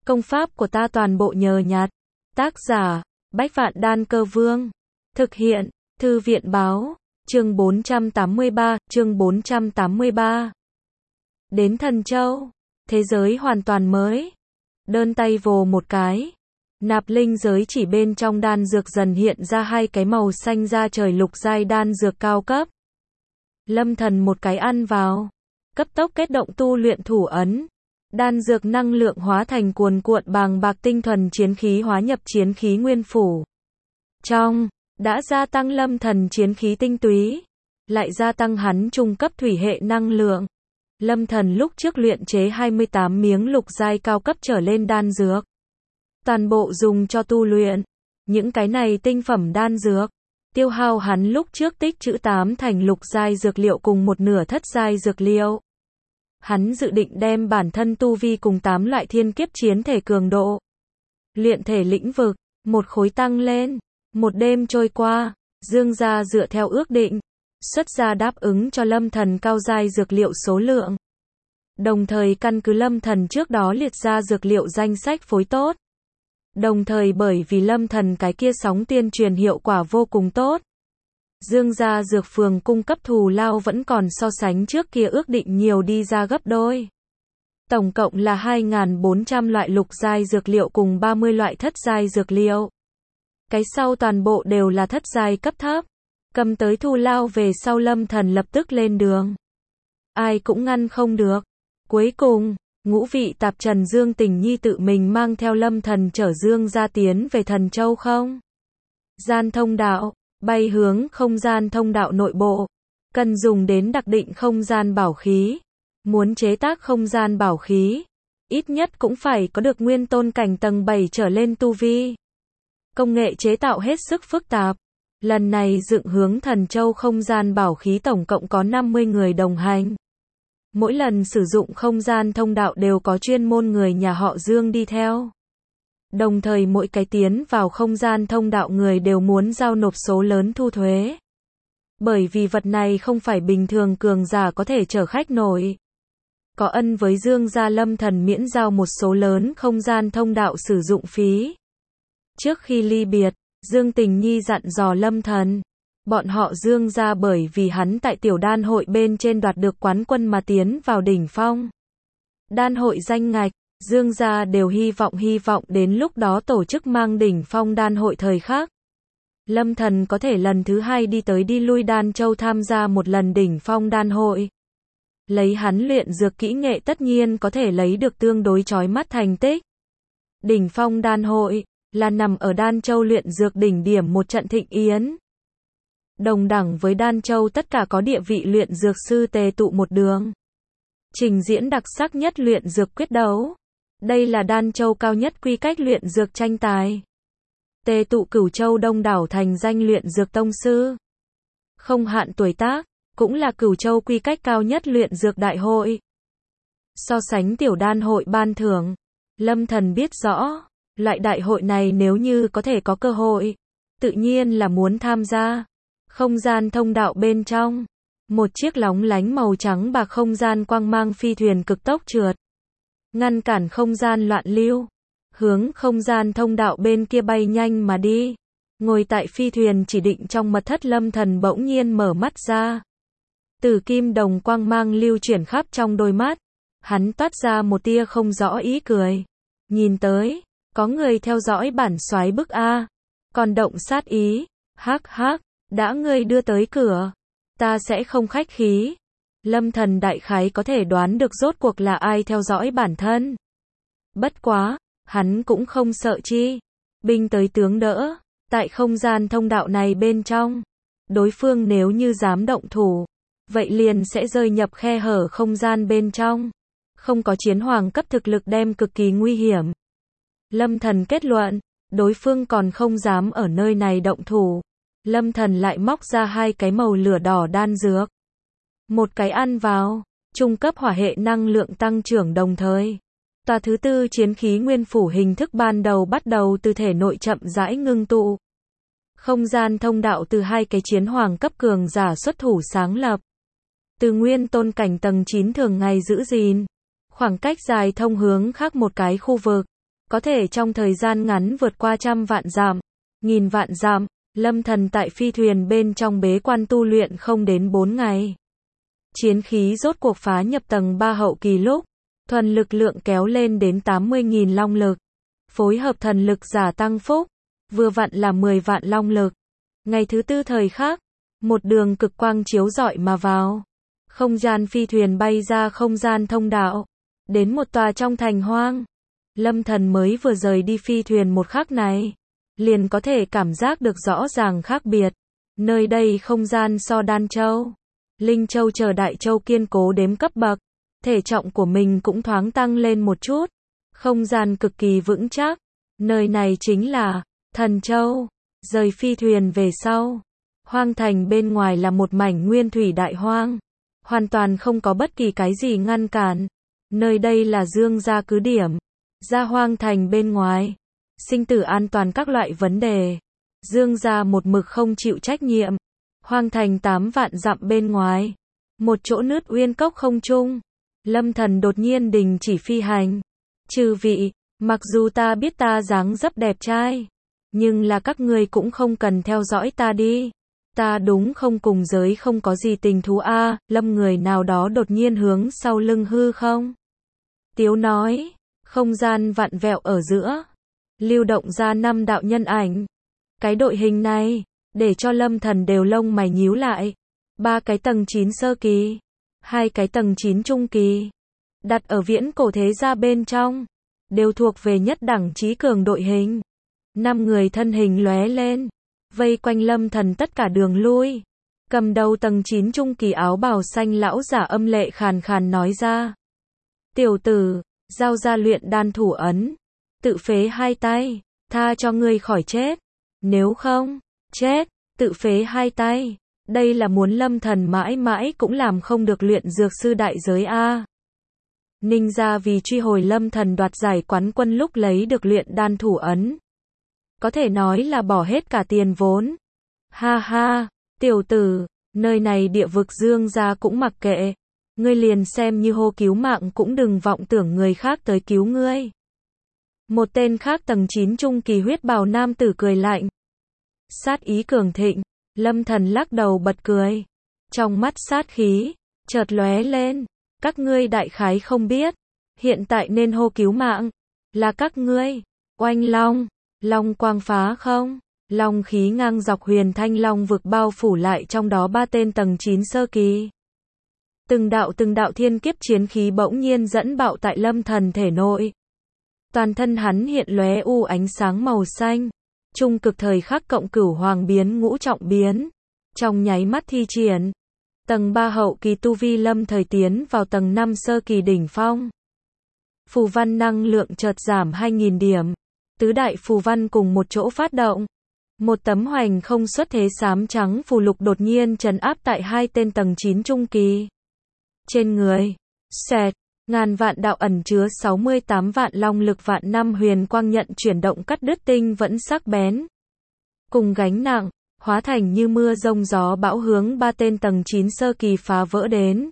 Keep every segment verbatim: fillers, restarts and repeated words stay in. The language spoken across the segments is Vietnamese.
Công pháp của ta toàn bộ nhờ nhặt. Tác giả, Bách Vạn Đan Cơ Vương. Thực hiện, Thư viện Báo. Chương bốn trăm tám mươi ba, chương bốn trăm tám mươi ba. Đến Thần Châu, thế giới hoàn toàn mới. Đơn tay vồ một cái, nạp linh giới chỉ bên trong đan dược dần hiện ra hai cái màu xanh da trời lục giai đan dược cao cấp. Lâm Thần một cái ăn vào, cấp tốc kết động tu luyện thủ ấn. Đan dược năng lượng hóa thành cuồn cuộn bàng bạc tinh thuần chiến khí hóa nhập chiến khí nguyên phủ. Trong, đã gia tăng Lâm Thần chiến khí tinh túy, lại gia tăng hắn trung cấp thủy hệ năng lượng. Lâm Thần lúc trước luyện chế hai mươi tám miếng lục giai cao cấp trở lên đan dược. Toàn bộ dùng cho tu luyện. Những cái này tinh phẩm đan dược, tiêu hao hắn lúc trước tích trữ tám thành lục giai dược liệu cùng một nửa thất giai dược liệu. Hắn dự định đem bản thân tu vi cùng tám loại thiên kiếp chiến thể cường độ, luyện thể lĩnh vực, một khối tăng lên. Một đêm trôi qua, Dương gia dựa theo ước định, xuất ra đáp ứng cho Lâm Thần cao giai dược liệu số lượng. Đồng thời căn cứ Lâm Thần trước đó liệt ra dược liệu danh sách phối tốt. Đồng thời bởi vì Lâm Thần cái kia sóng tuyên truyền hiệu quả vô cùng tốt, Dương gia dược phường cung cấp thù lao vẫn còn so sánh trước kia ước định nhiều đi ra gấp đôi. Tổng cộng là hai nghìn bốn trăm loại lục giai dược liệu cùng ba mươi loại thất giai dược liệu. Cái sau toàn bộ đều là thất giai cấp thấp. Cầm tới thù lao về sau Lâm Thần lập tức lên đường. Ai cũng ngăn không được. Cuối cùng, ngũ vị tạp trần Dương Tình Nhi tự mình mang theo Lâm Thần chở Dương gia tiến về Thần Châu không gian thông đạo, bay hướng không gian thông đạo nội bộ. Cần dùng đến đặc định không gian bảo khí. Muốn chế tác không gian bảo khí, ít nhất cũng phải có được nguyên tôn cảnh tầng bảy trở lên tu vi. Công nghệ chế tạo hết sức phức tạp. Lần này dựng hướng Thần Châu không gian bảo khí tổng cộng có năm mươi người đồng hành. Mỗi lần sử dụng không gian thông đạo đều có chuyên môn người nhà họ Dương đi theo. Đồng thời mỗi cái tiến vào không gian thông đạo người đều muốn giao nộp số lớn thu thuế. Bởi vì vật này không phải bình thường cường giả có thể chở khách nổi. Có ân với Dương gia Lâm Thần miễn giao một số lớn không gian thông đạo sử dụng phí. Trước khi ly biệt, Dương Tình Nhi dặn dò Lâm Thần, bọn họ Dương gia bởi vì hắn tại tiểu đan hội bên trên đoạt được quán quân mà tiến vào đỉnh phong. Đan hội danh ngạch, Dương gia đều hy vọng hy vọng đến lúc đó tổ chức mang đỉnh phong đan hội thời khắc. Lâm Thần có thể lần thứ hai đi tới đi lui Đan Châu tham gia một lần đỉnh phong đan hội. Lấy hắn luyện dược kỹ nghệ tất nhiên có thể lấy được tương đối chói mắt thành tích. Đỉnh phong đan hội là nằm ở Đan Châu luyện dược đỉnh điểm một trận thịnh yến. Đồng đẳng với Đan Châu tất cả có địa vị luyện dược sư tề tụ một đường. Trình diễn đặc sắc nhất luyện dược quyết đấu. Đây là Đan Châu cao nhất quy cách luyện dược tranh tài. Tề tụ Cửu Châu đông đảo thành danh luyện dược tông sư. Không hạn tuổi tác, cũng là Cửu Châu quy cách cao nhất luyện dược đại hội. So sánh tiểu đan hội ban thưởng, Lâm Thần biết rõ, loại đại hội này nếu như có thể có cơ hội, tự nhiên là muốn tham gia. Không gian thông đạo bên trong, một chiếc lóng lánh màu trắng bạc không gian quang mang phi thuyền cực tốc trượt, ngăn cản không gian loạn lưu, hướng không gian thông đạo bên kia bay nhanh mà đi. Ngồi tại phi thuyền chỉ định trong mật thất Lâm Thần bỗng nhiên mở mắt ra. Tử kim đồng quang mang lưu chuyển khắp trong đôi mắt, hắn toát ra một tia không rõ ý cười. Nhìn tới, có người theo dõi bản soái bức a, còn động sát ý. Hắc hắc, đã ngươi đưa tới cửa, ta sẽ không khách khí. Lâm Thần đại khái có thể đoán được rốt cuộc là ai theo dõi bản thân. Bất quá, hắn cũng không sợ chi. Binh tới tướng đỡ, tại không gian thông đạo này bên trong, đối phương nếu như dám động thủ, vậy liền sẽ rơi nhập khe hở không gian bên trong. Không có chiến hoàng cấp thực lực đem cực kỳ nguy hiểm. Lâm Thần kết luận, đối phương còn không dám ở nơi này động thủ. Lâm Thần lại móc ra hai cái màu lửa đỏ đan dược. Một cái ăn vào, trung cấp hỏa hệ năng lượng tăng trưởng đồng thời. Tòa thứ tư chiến khí nguyên phủ hình thức ban đầu bắt đầu từ thể nội chậm rãi ngưng tụ. Không gian thông đạo từ hai cái chiến hoàng cấp cường giả xuất thủ sáng lập. Từ nguyên tôn cảnh tầng chín thường ngày giữ gìn. Khoảng cách dài thông hướng khác một cái khu vực. có thể trong thời gian ngắn vượt qua trăm vạn dặm, nghìn vạn dặm. Lâm Thần tại phi thuyền bên trong bế quan tu luyện không đến bốn ngày. Chiến khí rốt cuộc phá nhập tầng ba hậu kỳ lúc, thuần lực lượng kéo lên đến tám mươi nghìn long lực. Phối hợp thần lực giả tăng phúc, vừa vặn là mười vạn long lực. Ngày thứ tư thời khắc, một đường cực quang chiếu rọi mà vào. Không gian phi thuyền bay ra không gian thông đạo, đến một tòa trong thành hoang. Lâm Thần mới vừa rời đi phi thuyền một khắc này, liền có thể cảm giác được rõ ràng khác biệt. Nơi đây không gian so Đan Châu, Linh Châu chờ Đại Châu kiên cố đếm cấp bậc, thể trọng của mình cũng thoáng tăng lên một chút. Không gian cực kỳ vững chắc. Nơi này chính là Thần Châu. Rời phi thuyền về sau, hoang thành bên ngoài là một mảnh nguyên thủy đại hoang, hoàn toàn không có bất kỳ cái gì ngăn cản. Nơi đây là Dương gia cứ điểm. Ra hoang thành bên ngoài, sinh tử an toàn các loại vấn đề, Dương gia một mực không chịu trách nhiệm. Hoang thành tám vạn dặm bên ngoài, một chỗ nứt uyên cốc không trung, Lâm Thần đột nhiên đình chỉ phi hành. Chư vị, mặc dù ta biết ta dáng dấp đẹp trai, nhưng là các ngươi cũng không cần theo dõi ta đi. Ta đúng không cùng giới không có gì tình thú a. À, Lâm người nào đó đột nhiên hướng sau lưng hư không Tiếu nói, không gian vặn vẹo ở giữa, lưu động ra năm đạo nhân ảnh. Cái đội hình này, để cho Lâm Thần đều lông mày nhíu lại. Ba cái tầng chín sơ kỳ, hai cái tầng chín trung kỳ, đặt ở viễn cổ thế gia bên trong, đều thuộc về nhất đẳng trí cường đội hình. Năm người thân hình lóe lên, vây quanh Lâm Thần tất cả đường lui. Cầm đầu tầng chín trung kỳ áo bào xanh lão giả âm lệ khàn khàn nói ra. Tiểu tử, giao ra luyện đan thủ ấn, tự phế hai tay, tha cho ngươi khỏi chết. Nếu không, chết, tự phế hai tay. Đây là muốn Lâm Thần mãi mãi cũng làm không được luyện dược sư đại giới a. Ninh gia vì truy hồi Lâm Thần đoạt giải quán quân lúc lấy được luyện đan thủ ấn, có thể nói là bỏ hết cả tiền vốn. Ha ha, tiểu tử, nơi này địa vực Dương gia cũng mặc kệ, ngươi liền xem như hô cứu mạng cũng đừng vọng tưởng người khác tới cứu ngươi. Một tên khác tầng chín trung kỳ huyết bào nam tử cười lạnh. Sát ý cường thịnh, Lâm Thần lắc đầu bật cười. Trong mắt sát khí chợt lóe lên, các ngươi đại khái không biết, hiện tại nên hô cứu mạng là các ngươi. Oanh long, long quang phá không, long khí ngang dọc huyền thanh long vực bao phủ lại trong đó ba tên tầng chín sơ kỳ. Từng đạo từng đạo thiên kiếp chiến khí bỗng nhiên dẫn bạo tại Lâm Thần thể nội. Toàn thân hắn hiện lóe u ánh sáng màu xanh. Trung cực thời khắc cộng cửu hoàng biến ngũ trọng biến. Trong nháy mắt thi triển. Tầng ba hậu kỳ tu vi Lâm thời tiến vào tầng năm sơ kỳ đỉnh phong. Phù văn năng lượng chợt giảm hai nghìn điểm. Tứ đại phù văn cùng một chỗ phát động. Một tấm hoành không xuất thế xám trắng phù lục đột nhiên trấn áp tại hai tên tầng chín trung kỳ. Trên người, xẹt, ngàn vạn đạo ẩn chứa sáu mươi tám vạn long lực vạn năm huyền quang nhận chuyển động cắt đứt tinh vẫn sắc bén. Cùng gánh nặng, hóa thành như mưa rông gió bão hướng ba tên tầng chín sơ kỳ phá vỡ đến.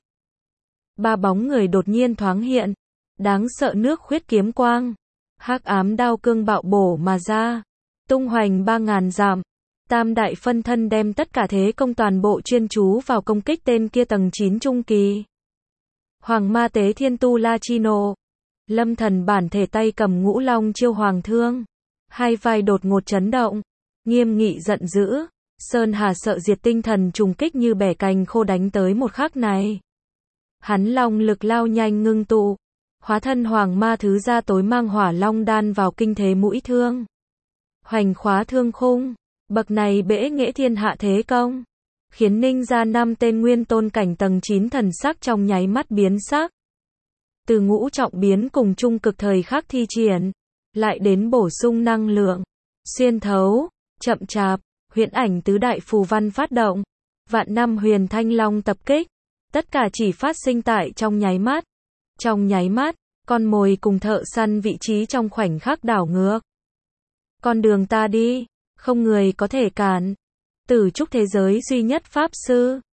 Ba bóng người đột nhiên thoáng hiện, đáng sợ nước khuyết kiếm quang, hắc ám đao cương bạo bổ mà ra, tung hoành ba ngàn dặm. Tam đại phân thân đem tất cả thế công toàn bộ chuyên chú vào công kích tên kia tầng chín trung kỳ. Hoàng ma tế thiên tu la chi nộ. Lâm Thần bản thể tay cầm ngũ long chiêu hoàng thương, hai vai đột ngột chấn động, nghiêm nghị giận dữ, sơn hà sợ diệt tinh thần trùng kích như bẻ cành khô đánh tới một khắc này. Hắn long lực lao nhanh ngưng tụ, hóa thân hoàng ma thứ ra tối mang hỏa long đan vào kinh thế mũi thương. Hoành khóa thương khung, bậc này bẽ nghệ thiên hạ thế công, khiến Ninh gia năm tên nguyên tôn cảnh tầng chín thần sắc trong nháy mắt biến sắc. Từ ngũ trọng biến cùng trung cực thời khắc thi triển, lại đến bổ sung năng lượng, xuyên thấu, chậm chạp, huyễn ảnh tứ đại phù văn phát động, vạn năm huyền thanh long tập kích, tất cả chỉ phát sinh tại trong nháy mắt. Trong nháy mắt, con mồi cùng thợ săn vị trí trong khoảnh khắc đảo ngược. Con đường ta đi, không người có thể cản. Tử trúc thế giới duy nhất pháp sư,